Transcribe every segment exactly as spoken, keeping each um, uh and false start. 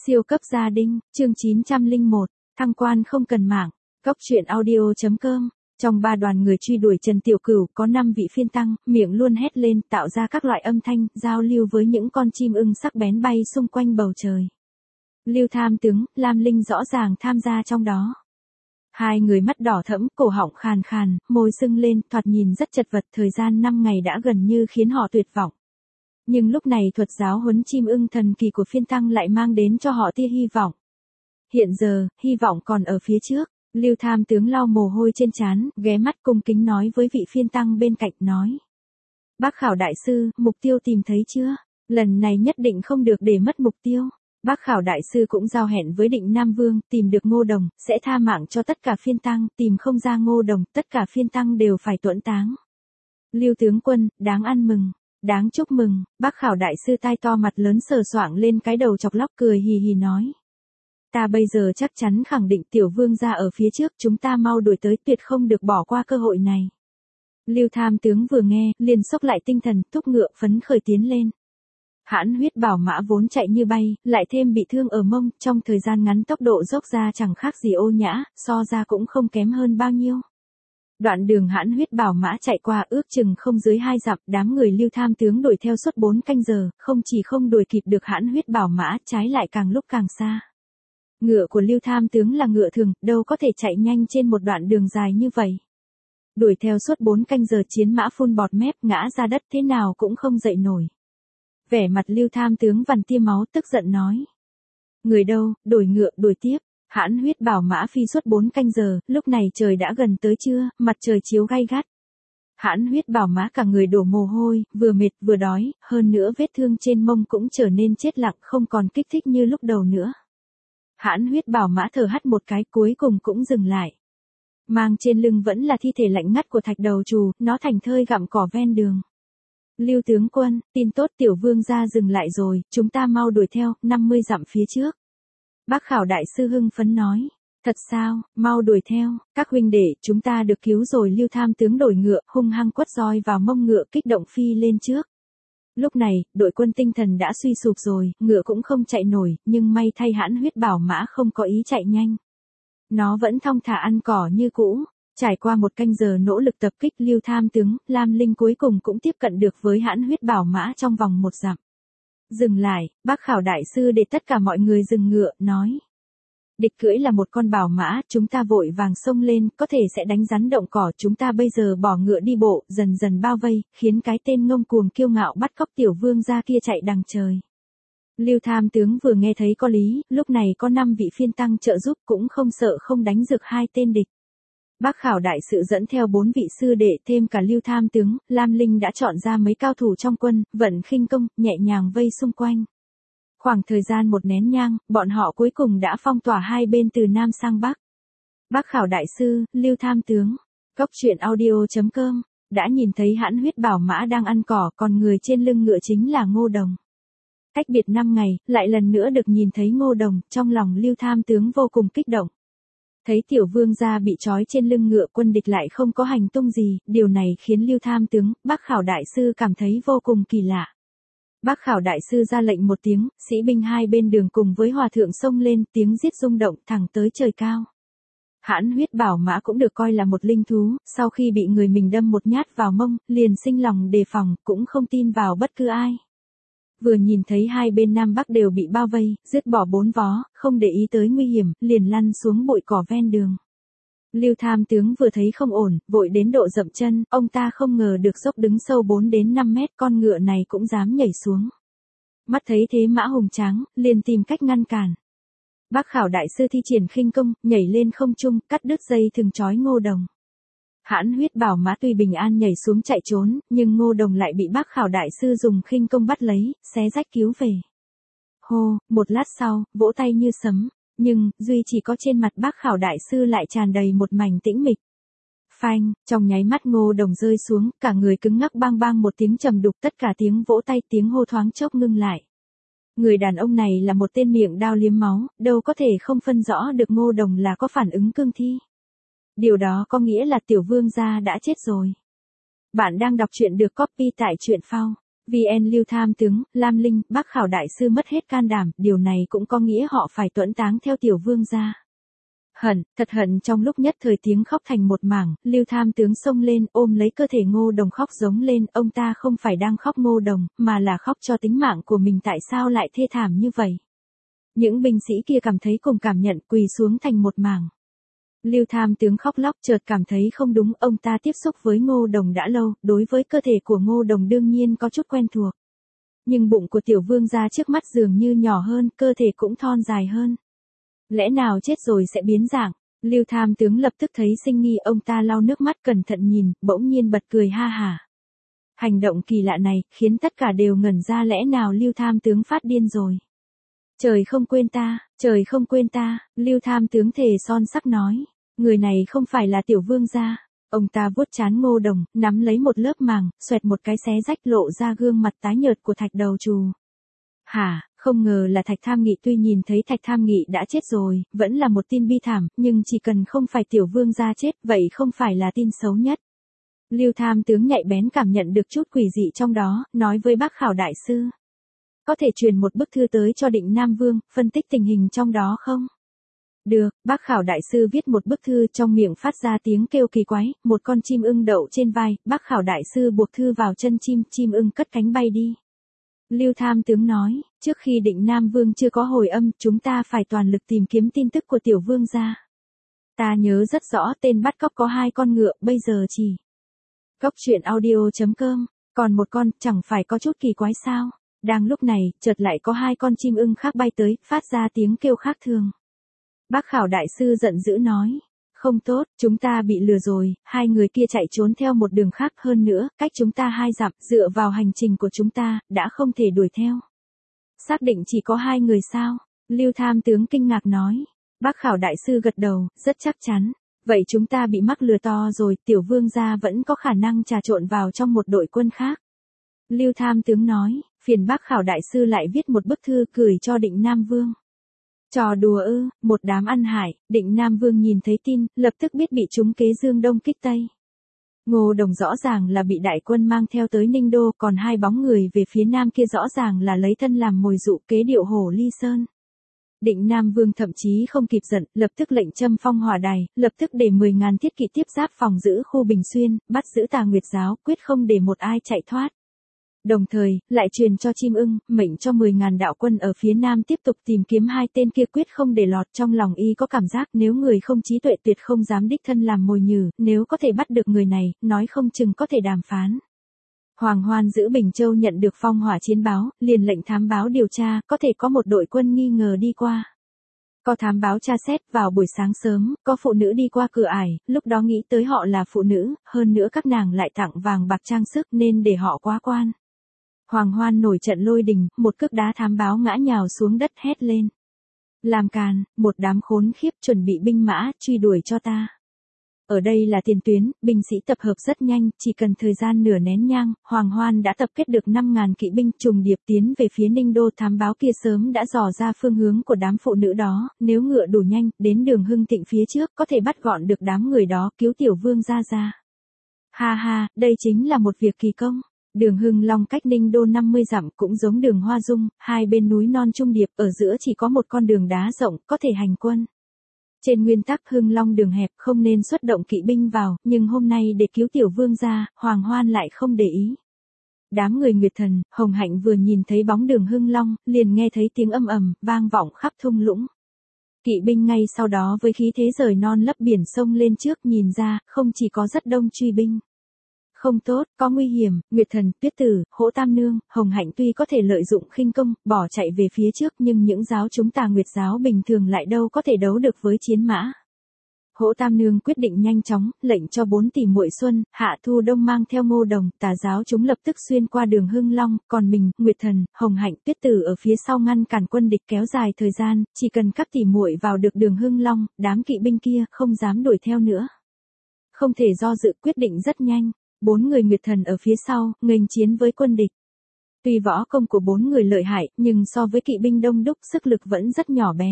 Siêu cấp gia đình, chương chín trăm lẻ một, thăng quan không cần mạng, cóc truyện audio chấm com. Trong ba đoàn người truy đuổi Trần Tiểu Cửu có năm vị phiên tăng, miệng luôn hét lên tạo ra các loại âm thanh, giao lưu với những con chim ưng sắc bén bay xung quanh bầu trời. Lưu Tham Tướng, Lam Linh rõ ràng tham gia trong đó. Hai người mắt đỏ thẫm, cổ họng khàn khàn, môi sưng lên, thoạt nhìn rất chật vật, thời gian năm ngày đã gần như khiến họ tuyệt vọng. Nhưng lúc này thuật giáo huấn chim ưng thần kỳ của phiên tăng lại mang đến cho họ tia hy vọng. Hiện giờ, hy vọng còn ở phía trước. Lưu Tham Tướng lau mồ hôi trên trán, ghé mắt cung kính nói với vị phiên tăng bên cạnh nói. Bác Khảo đại sư, mục tiêu tìm thấy chưa? Lần này nhất định không được để mất mục tiêu. Bác Khảo đại sư cũng giao hẹn với Định Nam Vương, tìm được Ngô Đồng, sẽ tha mạng cho tất cả phiên tăng, tìm không ra Ngô Đồng, tất cả phiên tăng đều phải tuẫn táng. Lưu tướng quân, đáng ăn mừng, đáng chúc mừng. Bác Khảo đại sư tai to mặt lớn sờ soạng lên cái đầu chọc lóc cười hì hì nói. Ta bây giờ chắc chắn khẳng định Tiểu Vương gia ở phía trước, chúng ta mau đuổi tới, tuyệt không được bỏ qua cơ hội này. Lưu Tham Tướng vừa nghe, liền xốc lại tinh thần, thúc ngựa phấn khởi tiến lên. Hãn Huyết Bảo Mã vốn chạy như bay, lại thêm bị thương ở mông, trong thời gian ngắn tốc độ dốc ra chẳng khác gì Ô Nhã, so ra cũng không kém hơn bao nhiêu. Đoạn đường Hãn Huyết Bảo Mã chạy qua ước chừng không dưới hai dặm, đám người Lưu Tham Tướng đuổi theo suốt bốn canh giờ, không chỉ không đuổi kịp được Hãn Huyết Bảo Mã, trái lại càng lúc càng xa. Ngựa của Lưu Tham Tướng là ngựa thường, đâu có thể chạy nhanh trên một đoạn đường dài như vậy. Đuổi theo suốt bốn canh giờ chiến mã phun bọt mép, ngã ra đất thế nào cũng không dậy nổi. Vẻ mặt Lưu Tham Tướng vằn tia máu, tức giận nói. Người đâu, đổi ngựa, đuổi tiếp. Hãn Huyết Bảo Mã phi suốt bốn canh giờ, lúc này trời đã gần tới trưa, mặt trời chiếu gay gắt. Hãn Huyết Bảo Mã cả người đổ mồ hôi, vừa mệt vừa đói, hơn nữa vết thương trên mông cũng trở nên chết lặng, không còn kích thích như lúc đầu nữa. Hãn Huyết Bảo Mã thở hắt một cái, cuối cùng cũng dừng lại. Mang trên lưng vẫn là thi thể lạnh ngắt của Thạch Đầu Trù, nó thành thơi gặm cỏ ven đường. Lưu tướng quân, tin tốt, Tiểu Vương gia dừng lại rồi, chúng ta mau đuổi theo, năm mươi dặm phía trước. Bác Khảo đại sư hưng phấn nói. Thật sao, mau đuổi theo, các huynh đệ, chúng ta được cứu rồi. Lưu Tham Tướng đổi ngựa, hung hăng quất roi vào mông ngựa, kích động phi lên trước. Lúc này, đội quân tinh thần đã suy sụp rồi, ngựa cũng không chạy nổi, nhưng may thay Hãn Huyết Bảo Mã không có ý chạy nhanh. Nó vẫn thong thả ăn cỏ như cũ. Trải qua một canh giờ nỗ lực tập kích, Lưu Tham Tướng, Lam Linh cuối cùng cũng tiếp cận được với Hãn Huyết Bảo Mã trong vòng một dặm. Dừng lại, bác Khảo đại sư để tất cả mọi người dừng ngựa, nói. Địch cưỡi là một con bảo mã, chúng ta vội vàng xông lên, có thể sẽ đánh rắn động cỏ, chúng ta bây giờ bỏ ngựa đi bộ, dần dần bao vây, khiến cái tên ngông cuồng kiêu ngạo bắt cóc Tiểu Vương gia kia chạy đằng trời. Lưu Tham Tướng vừa nghe thấy có lý, lúc này có năm vị phiên tăng trợ giúp, cũng không sợ không đánh rực hai tên địch. Bác Khảo đại sự dẫn theo bốn vị sư đệ, thêm cả Lưu Tham Tướng, Lam Linh đã chọn ra mấy cao thủ trong quân, vận khinh công, nhẹ nhàng vây xung quanh. Khoảng thời gian một nén nhang, bọn họ cuối cùng đã phong tỏa hai bên từ Nam sang Bắc. Bác Khảo đại sư, Lưu Tham Tướng, cóc truyện audio chấm com, đã nhìn thấy Hãn Huyết Bảo Mã đang ăn cỏ, còn người trên lưng ngựa chính là Ngô Đồng. Cách biệt năm ngày, lại lần nữa được nhìn thấy Ngô Đồng, trong lòng Lưu Tham Tướng vô cùng kích động. Thấy Tiểu Vương gia bị trói trên lưng ngựa, quân địch lại không có hành tung gì, điều này khiến Lưu Tham Tướng, Bác Khảo đại sư cảm thấy vô cùng kỳ lạ. Bác Khảo đại sư ra lệnh một tiếng, sĩ binh hai bên đường cùng với hòa thượng xông lên, tiếng giết rung động thẳng tới trời cao. Hãn Huyết Bảo Mã cũng được coi là một linh thú, sau khi bị người mình đâm một nhát vào mông, liền sinh lòng đề phòng, cũng không tin vào bất cứ ai. Vừa nhìn thấy hai bên Nam Bắc đều bị bao vây, dứt bỏ bốn vó, không để ý tới nguy hiểm, liền lăn xuống bụi cỏ ven đường. Lưu Tham Tướng vừa thấy không ổn, vội đến độ dậm chân, ông ta không ngờ được dốc đứng sâu bốn đến năm mét, con ngựa này cũng dám nhảy xuống. Mắt thấy thế mã hùng tráng, liền tìm cách ngăn cản. Bác Khảo đại sư thi triển khinh công, nhảy lên không trung, cắt đứt dây thừng trói Ngô Đồng. Hãn Huyết Bảo Mã tuy bình an nhảy xuống chạy trốn, nhưng Ngô Đồng lại bị Bác Khảo đại sư dùng khinh công bắt lấy, xé rách cứu về. Hô, một lát sau, vỗ tay như sấm. Nhưng, duy chỉ có trên mặt Bác Khảo đại sư lại tràn đầy một mảnh tĩnh mịch. Phanh, trong nháy mắt Ngô Đồng rơi xuống, cả người cứng ngắc, bang bang một tiếng trầm đục, tất cả tiếng vỗ tay, tiếng hô thoáng chốc ngưng lại. Người đàn ông này là một tên miệng đao liếm máu, đâu có thể không phân rõ được Ngô Đồng là có phản ứng cương thi. Điều đó có nghĩa là Tiểu Vương gia đã chết rồi. Bạn đang đọc truyện được copy tại truyện phao. vê en Lưu Tham tướng, Lam Linh, Bác Khảo đại sư mất hết can đảm, điều này cũng có nghĩa họ phải tuẫn táng theo tiểu vương gia. Hận, thật hận trong lúc nhất thời tiếng khóc thành một mảng, Lưu Tham tướng xông lên ôm lấy cơ thể Ngô Đồng khóc giống lên, ông ta không phải đang khóc Ngô Đồng, mà là khóc cho tính mạng của mình, tại sao lại thê thảm như vậy. Những binh sĩ kia cảm thấy cùng cảm nhận, quỳ xuống thành một mảng. Lưu Tham tướng khóc lóc, chợt cảm thấy không đúng, ông ta tiếp xúc với Ngô Đồng đã lâu, đối với cơ thể của Ngô Đồng đương nhiên có chút quen thuộc. Nhưng bụng của tiểu vương gia trước mắt dường như nhỏ hơn, cơ thể cũng thon dài hơn. Lẽ nào chết rồi sẽ biến dạng? Lưu Tham tướng lập tức thấy sinh nghi, ông ta lau nước mắt cẩn thận nhìn, bỗng nhiên bật cười ha hả. Hành động kỳ lạ này, khiến tất cả đều ngẩn ra, lẽ nào Lưu Tham tướng phát điên rồi? Trời không quên ta, trời không quên ta, Lưu Tham tướng thề son sắc nói. Người này không phải là tiểu vương gia. Ông ta vuốt trán Ngô Đồng, nắm lấy một lớp màng, xoẹt một cái xé rách lộ ra gương mặt tái nhợt của Thạch Đầu Trù. Hả, không ngờ là Thạch Tham Nghị, tuy nhìn thấy Thạch Tham Nghị đã chết rồi, vẫn là một tin bi thảm, nhưng chỉ cần không phải tiểu vương gia chết, vậy không phải là tin xấu nhất. Lưu Tham tướng nhạy bén cảm nhận được chút quỷ dị trong đó, nói với Bác Khảo đại sư. Có thể truyền một bức thư tới cho Định Nam Vương, phân tích tình hình trong đó không? Được, Bác Khảo đại sư viết một bức thư, trong miệng phát ra tiếng kêu kỳ quái, một con chim ưng đậu trên vai, Bác Khảo đại sư buộc thư vào chân chim, chim ưng cất cánh bay đi. Lưu Tham tướng nói, trước khi Định Nam Vương chưa có hồi âm, chúng ta phải toàn lực tìm kiếm tin tức của tiểu vương gia. Ta nhớ rất rõ tên bắt cóc có hai con ngựa, bây giờ chỉ. Cóc truyện audio chấm com, còn một con, chẳng phải có chút kỳ quái sao? Đang lúc này, chợt lại có hai con chim ưng khác bay tới, phát ra tiếng kêu khác thường. Bác Khảo đại sư giận dữ nói, không tốt, chúng ta bị lừa rồi, hai người kia chạy trốn theo một đường khác, hơn nữa, cách chúng ta hai dặm, dựa vào hành trình của chúng ta, đã không thể đuổi theo. Xác định chỉ có hai người sao? Lưu Tham tướng kinh ngạc nói. Bác Khảo đại sư gật đầu, rất chắc chắn. Vậy chúng ta bị mắc lừa to rồi, tiểu vương gia vẫn có khả năng trà trộn vào trong một đội quân khác. Lưu Tham tướng nói, phiền Bác Khảo đại sư lại viết một bức thư gửi cho Định Nam Vương. Trò đùa ư, một đám ăn hại. Định Nam Vương nhìn thấy tin, lập tức biết bị trúng kế dương đông kích tây. Ngô Đồng rõ ràng là bị đại quân mang theo tới Ninh Đô, còn hai bóng người về phía nam kia rõ ràng là lấy thân làm mồi dụ, kế điệu hổ ly sơn. Định Nam Vương thậm chí không kịp giận, lập tức lệnh châm phong hỏa đài, lập tức để mười ngàn thiết kỵ tiếp giáp phòng giữ khu Bình Xuyên, bắt giữ Tà Nguyệt giáo, quyết không để một ai chạy thoát. Đồng thời, lại truyền cho chim ưng, mệnh cho mười ngàn đạo quân ở phía nam tiếp tục tìm kiếm hai tên kia, quyết không để lọt. Trong lòng y có cảm giác nếu người không trí tuệ tuyệt không dám đích thân làm mồi nhử, nếu có thể bắt được người này, nói không chừng có thể đàm phán. Hoàng Hoan giữ Bình Châu nhận được phong hỏa chiến báo, liền lệnh thám báo điều tra, có thể có một đội quân nghi ngờ đi qua. Có thám báo tra xét, vào buổi sáng sớm, có phụ nữ đi qua cửa ải, lúc đó nghĩ tới họ là phụ nữ, hơn nữa các nàng lại tặng vàng bạc trang sức nên để họ quá quan. Hoàng Hoan nổi trận lôi đình, một cước đá thám báo ngã nhào xuống đất, hét lên. Làm càn, một đám khốn khiếp, chuẩn bị binh mã, truy đuổi cho ta. Ở đây là tiền tuyến, binh sĩ tập hợp rất nhanh, chỉ cần thời gian nửa nén nhang, Hoàng Hoan đã tập kết được năm ngàn kỵ binh trùng điệp tiến về phía Ninh Đô. Thám báo kia sớm đã dò ra phương hướng của đám phụ nữ đó, nếu ngựa đủ nhanh, đến đường Hưng Thịnh phía trước, có thể bắt gọn được đám người đó, cứu tiểu vương gia ra. Ha ha, đây chính là một việc kỳ công. Đường Hưng Long cách Ninh Đô năm mươi dặm, cũng giống đường Hoa Dung, hai bên núi non trung điệp, ở giữa chỉ có một con đường đá rộng, có thể hành quân. Trên nguyên tắc Hưng Long đường hẹp không nên xuất động kỵ binh vào, nhưng hôm nay để cứu tiểu vương gia, Hoàng Hoan lại không để ý. Đám người Nguyệt Thần, Hồng Hạnh vừa nhìn thấy bóng đường Hưng Long, liền nghe thấy tiếng âm ầm, vang vọng khắp thung lũng. Kỵ binh ngay sau đó với khí thế rời non lấp biển sông lên trước, nhìn ra, không chỉ có rất đông truy binh. Không tốt, có nguy hiểm. Nguyệt Thần, Tuyết Tử, Hỗ Tam Nương, Hồng Hạnh tuy có thể lợi dụng khinh công, bỏ chạy về phía trước, nhưng những giáo chúng Tà Nguyệt giáo bình thường lại đâu có thể đấu được với chiến mã. Hỗ Tam Nương quyết định nhanh chóng, lệnh cho bốn tỷ muội Xuân, Hạ Thu Đông mang theo Ngô Đồng, Tà giáo chúng lập tức xuyên qua đường Hưng Long, còn mình, Nguyệt Thần, Hồng Hạnh, Tuyết Tử ở phía sau ngăn cản quân địch kéo dài thời gian, chỉ cần các tỷ muội vào được đường Hưng Long, đám kỵ binh kia không dám đuổi theo nữa. Không thể do dự, quyết định rất nhanh. Bốn người Nguyệt Thần ở phía sau, nghênh chiến với quân địch. Tuy võ công của bốn người lợi hại, nhưng so với kỵ binh đông đúc, sức lực vẫn rất nhỏ bé.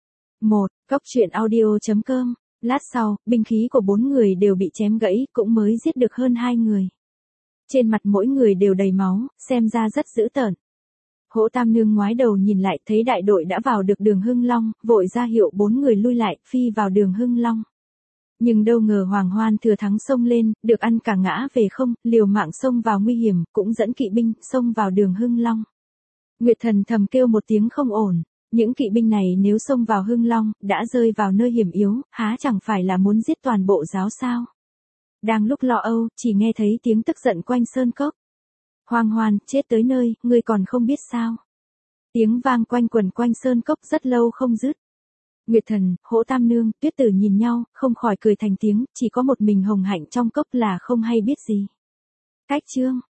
một. Cóc truyện audio chấm com. Lát sau, binh khí của bốn người đều bị chém gãy, cũng mới giết được hơn hai người. trên mặt mỗi người đều đầy máu, xem ra rất dữ tợn. Hỗ Tam Nương ngoái đầu nhìn lại thấy đại đội đã vào được đường Hưng Long, vội ra hiệu bốn người lui lại, phi vào đường Hưng Long. Nhưng đâu ngờ Hoàng Hoan thừa thắng xông lên, được ăn cả ngã về không, liều mạng xông vào nguy hiểm, cũng dẫn kỵ binh, xông vào đường Hưng Long. Nguyệt Thần thầm kêu một tiếng không ổn, những kỵ binh này nếu xông vào Hưng Long, đã rơi vào nơi hiểm yếu, há chẳng phải là muốn giết toàn bộ giáo sao. Đang lúc lo âu, chỉ nghe thấy tiếng tức giận quanh sơn cốc. Hoàng Hoan, chết tới nơi, ngươi còn không biết sao. Tiếng vang quanh quần quanh sơn cốc rất lâu không dứt. Nguyệt Thần, Hỗ Tam Nương, Tuyết Tử nhìn nhau, không khỏi cười thành tiếng, chỉ có một mình Hồng Hạnh trong cốc là không hay biết gì. Cách chương